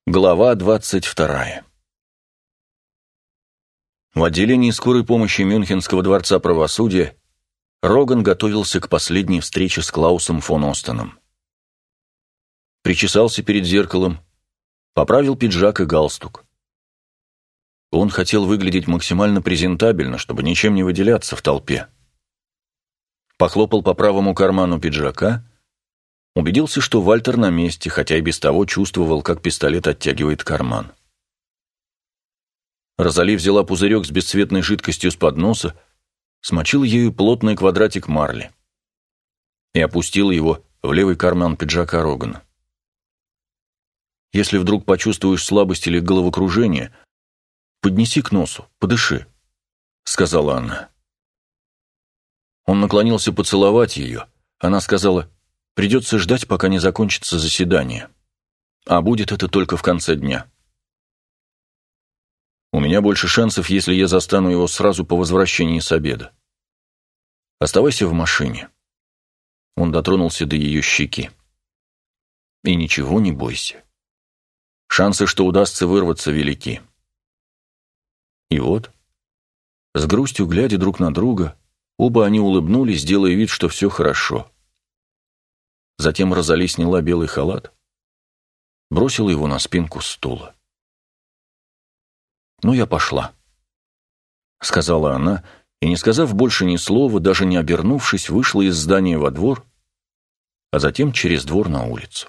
Глава 22. В отделении скорой помощи Мюнхенского дворца правосудия Роган готовился к последней встрече с Клаусом фон Остеном. Причесался перед зеркалом, поправил пиджак и галстук. Он хотел выглядеть максимально презентабельно, чтобы ничем не выделяться в толпе. Похлопал по правому карману пиджака, убедился, что Вальтер на месте, хотя и без того чувствовал, как пистолет оттягивает карман. Розали взяла пузырек с бесцветной жидкостью с подноса, смочила ею плотный квадратик марли и опустила его в левый карман пиджака Рогана. «Если вдруг почувствуешь слабость или головокружение, поднеси к носу, подыши», — сказала она. Он наклонился поцеловать ее. Она сказала: «Придется ждать, пока не закончится заседание. А будет это только в конце дня. У меня больше шансов, если я застану его сразу по возвращении с обеда. Оставайся в машине». Он дотронулся до ее щеки. «И ничего не бойся. Шансы, что удастся вырваться, велики». И вот, с грустью глядя друг на друга, оба они улыбнулись, делая вид, что все хорошо. Затем Розали сняла белый халат, бросила его на спинку стула. «Ну, я пошла», — сказала она, и, не сказав больше ни слова, даже не обернувшись, вышла из здания во двор, а затем через двор на улицу.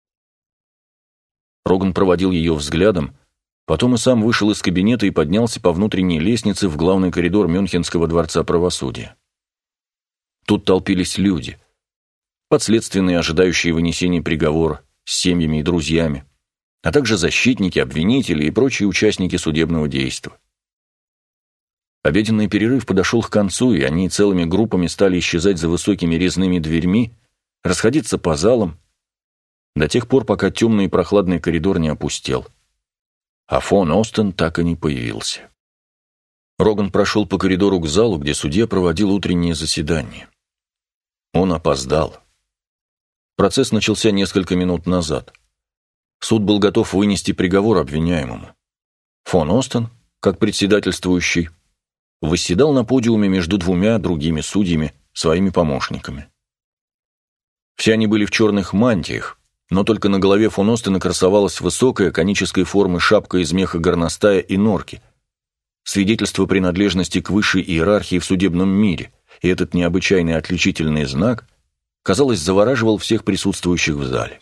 Роган проводил ее взглядом, потом и сам вышел из кабинета и поднялся по внутренней лестнице в главный коридор Мюнхенского дворца правосудия. Тут толпились люди, подследственные, ожидающие вынесения приговора, с семьями и друзьями, а также защитники, обвинители и прочие участники судебного действа. Обеденный перерыв подошел к концу, и они целыми группами стали исчезать за высокими резными дверьми, расходиться по залам, до тех пор, пока темный и прохладный коридор не опустел. А фон Остен так и не появился. Роган прошел по коридору к залу, где судья проводил утреннее заседание. Он опоздал. Процесс начался несколько минут назад. Суд был готов вынести приговор обвиняемому. Фон Остен, как председательствующий, восседал на подиуме между двумя другими судьями, своими помощниками. Все они были в черных мантиях, но только на голове фон Остена красовалась высокая конической формы шапка из меха горностая и норки, свидетельство принадлежности к высшей иерархии в судебном мире, и этот необычайный отличительный знак, казалось, завораживал всех присутствующих в зале.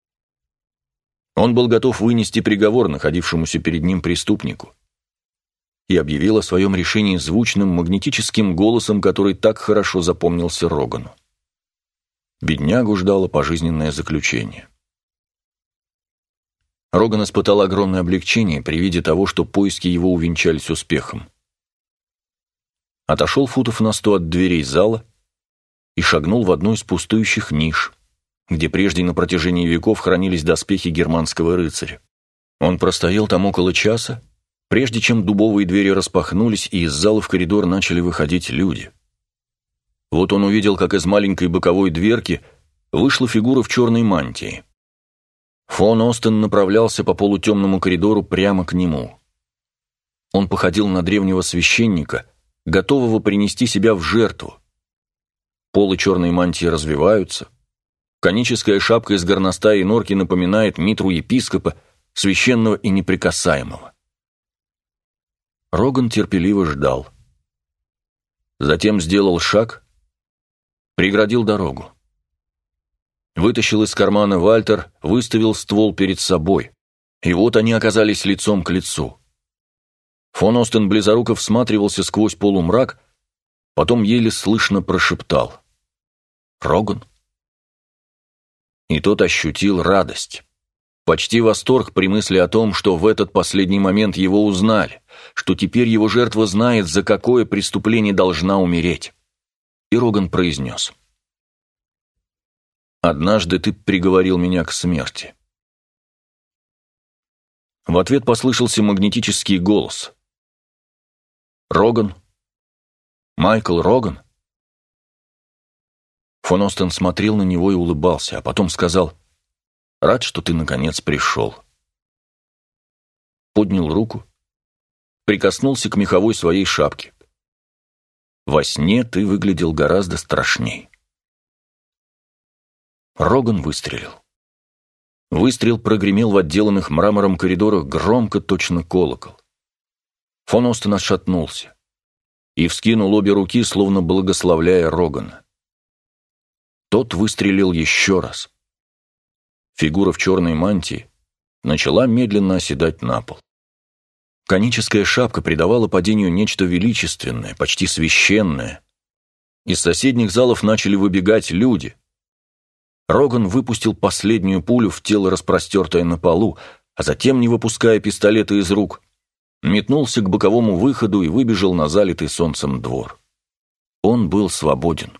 Он был готов вынести приговор находившемуся перед ним преступнику и объявил о своем решении звучным магнетическим голосом, который так хорошо запомнился Рогану. Беднягу ждало пожизненное заключение. Роган испытал огромное облегчение при виде того, что поиски его увенчались успехом. Отошел футов на 100 от дверей зала и шагнул в одну из пустующих ниш, где прежде на протяжении веков хранились доспехи германского рыцаря. Он простоял там около часа, прежде чем дубовые двери распахнулись, и из зала в коридор начали выходить люди. Вот он увидел, как из маленькой боковой дверки вышла фигура в черной мантии. Фон Остен направлялся по полутемному коридору прямо к нему. Он походил на древнего священника, готового принести себя в жертву. Полы черной мантии развиваются. Коническая шапка из горностая и норки напоминает митру епископа, священного и неприкасаемого. Роган терпеливо ждал. Затем сделал шаг, преградил дорогу. Вытащил из кармана Вальтер, выставил ствол перед собой. И вот они оказались лицом к лицу. Фон Остен близоруко всматривался сквозь полумрак, потом еле слышно прошептал: «Роган?» И тот ощутил радость, почти восторг при мысли о том, что в этот последний момент его узнали, что теперь его жертва знает, за какое преступление должна умереть. И Роган произнес: «Однажды ты приговорил меня к смерти». В ответ послышался магнетический голос: «Роган? Майкл Роган?» Фон Остен смотрел на него и улыбался, а потом сказал: «Рад, что ты наконец пришел. поднял руку, прикоснулся к меховой своей шапке. «Во сне ты выглядел гораздо страшней». Роган выстрелил. Выстрел прогремел в отделанных мрамором коридорах громко, точно колокол. Фон Остен отшатнулся и вскинул обе руки, словно благословляя Рогана. Тот выстрелил еще раз. Фигура в черной мантии начала медленно оседать на пол. Коническая шапка придавала падению нечто величественное, почти священное. Из соседних залов начали выбегать люди. Роган выпустил последнюю пулю в тело, распростертое на полу, а затем, не выпуская пистолета из рук, метнулся к боковому выходу и выбежал на залитый солнцем двор. Он был свободен.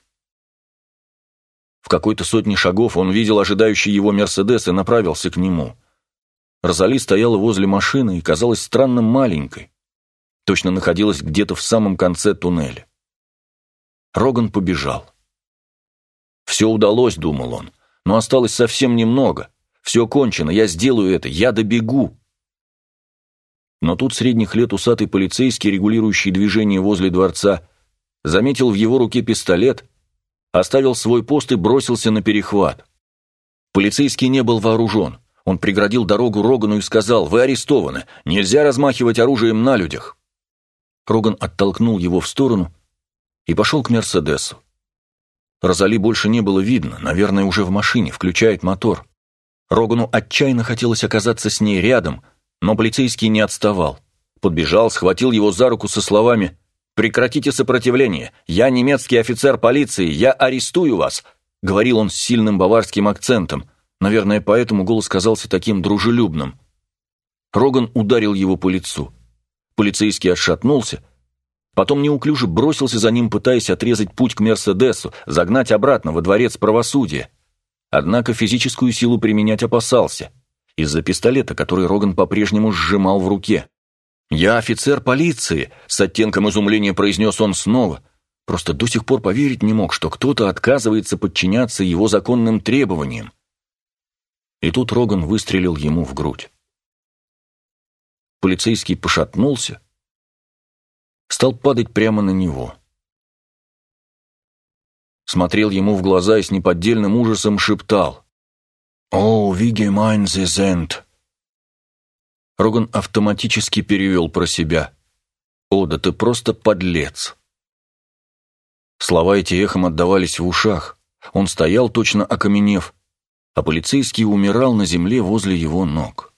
В какой-то сотне шагов он видел ожидающий его «Мерседес» и направился к нему. Розали стояла возле машины и казалась странно маленькой. Точно находилась где-то в самом конце туннеля. Роган побежал. «Все удалось», — думал он, — «но осталось совсем немного. Все кончено, я сделаю это, я добегу». Но тут средних лет усатый полицейский, регулирующий движение возле дворца, заметил в его руке пистолет, оставил свой пост и бросился на перехват. Полицейский не был вооружен. Он преградил дорогу Рогану и сказал: «Вы арестованы, нельзя размахивать оружием на людях». Роган оттолкнул его в сторону и пошел к «Мерседесу». Розали больше не было видно, наверное, уже в машине, включает мотор. Рогану отчаянно хотелось оказаться с ней рядом, но полицейский не отставал. Подбежал, схватил его за руку со словами: «Прекратите сопротивление, я немецкий офицер полиции, я арестую вас», — говорил он с сильным баварским акцентом. Наверное, поэтому голос казался таким дружелюбным. Роган ударил его по лицу. Полицейский отшатнулся, потом неуклюже бросился за ним, пытаясь отрезать путь к «Мерседесу», загнать обратно во дворец правосудия. Однако физическую силу применять опасался, из-за пистолета, который Роган по-прежнему сжимал в руке. «Я офицер полиции», — с оттенком изумления произнес он снова. Просто до сих пор поверить не мог, что кто-то отказывается подчиняться его законным требованиям. И тут Роган выстрелил ему в грудь. Полицейский пошатнулся, стал падать прямо на него. Смотрел ему в глаза и с неподдельным ужасом шептал: «О, wie gemein Sie sind». Роган автоматически перевел про себя: «О, да ты просто подлец». Слова эти эхом отдавались в ушах. Он стоял, точно окаменев, а полицейский умирал на земле возле его ног.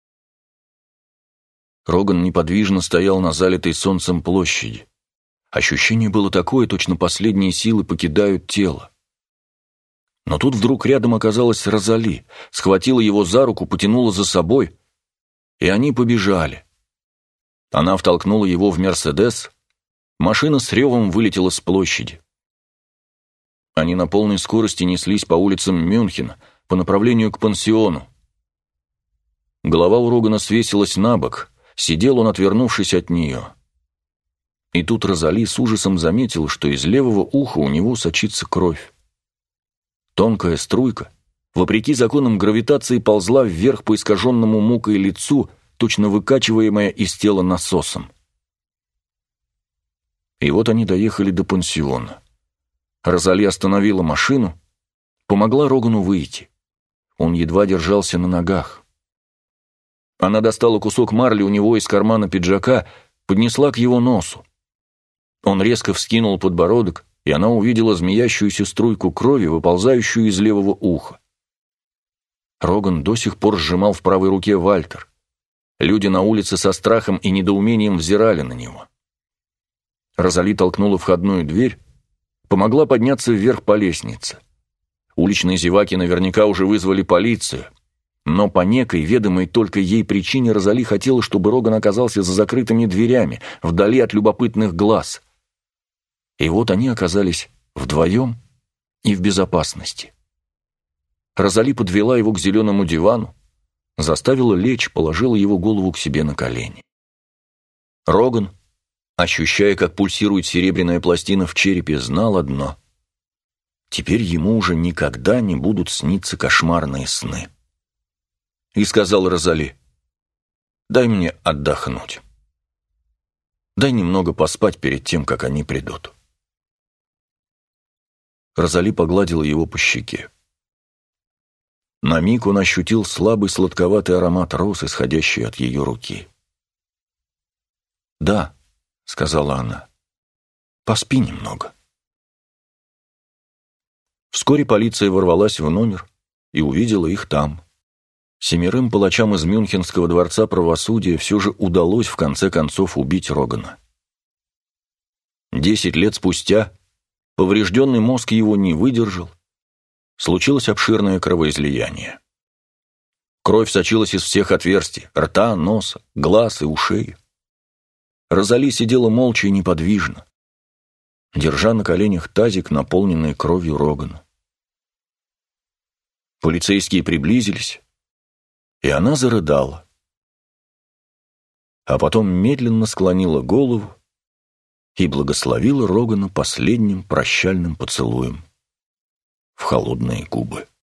Роган неподвижно стоял на залитой солнцем площади. Ощущение было такое, точно последние силы покидают тело. Но тут вдруг рядом оказалась Розали, схватила его за руку, потянула за собой, и они побежали. Она втолкнула его в «Мерседес», машина с ревом вылетела с площади. Они на полной скорости неслись по улицам Мюнхена, по направлению к пансиону. Голова у Рогана свесилась на бок, сидел он, отвернувшись от нее. И тут Розали с ужасом заметила, что из левого уха у него сочится кровь. Тонкая струйка, вопреки законам гравитации, ползла вверх по искаженному мукой лицу, точно выкачиваемая из тела насосом. И вот они доехали до пансиона. Розали остановила машину, помогла Рогану выйти. Он едва держался на ногах. Она достала кусок марли у него из кармана пиджака, поднесла к его носу. Он резко вскинул подбородок, и она увидела змеящуюся струйку крови, выползающую из левого уха. Роган до сих пор сжимал в правой руке Вальтер. Люди на улице со страхом и недоумением взирали на него. Розали толкнула входную дверь, помогла подняться вверх по лестнице. Уличные зеваки наверняка уже вызвали полицию, но по некой, ведомой только ей причине, Розали хотела, чтобы Роган оказался за закрытыми дверями, вдали от любопытных глаз. И вот они оказались вдвоем и в безопасности. Розали подвела его к зеленому дивану, заставила лечь, положила его голову к себе на колени. Роган, ощущая, как пульсирует серебряная пластина в черепе, знал одно: теперь ему уже никогда не будут сниться кошмарные сны. И сказал Розали: дай мне отдохнуть. Дай немного поспать перед тем, как они придут». Розали погладила его по щеке. На миг он ощутил слабый сладковатый аромат роз, исходящий от ее руки. «Да», — сказала она, — «поспи немного». Вскоре полиция ворвалась в номер и увидела их там. 7 палачам из Мюнхенского дворца правосудия все же удалось в конце концов убить Рогана. 10 лет спустя поврежденный мозг его не выдержал, случилось обширное кровоизлияние. Кровь сочилась из всех отверстий – рта, носа, глаз и ушей. Розали сидела молча и неподвижно, держа на коленях тазик, наполненный кровью Рогана. Полицейские приблизились, и она зарыдала. А потом медленно склонила голову и благословила Рогана последним прощальным поцелуем в холодные губы.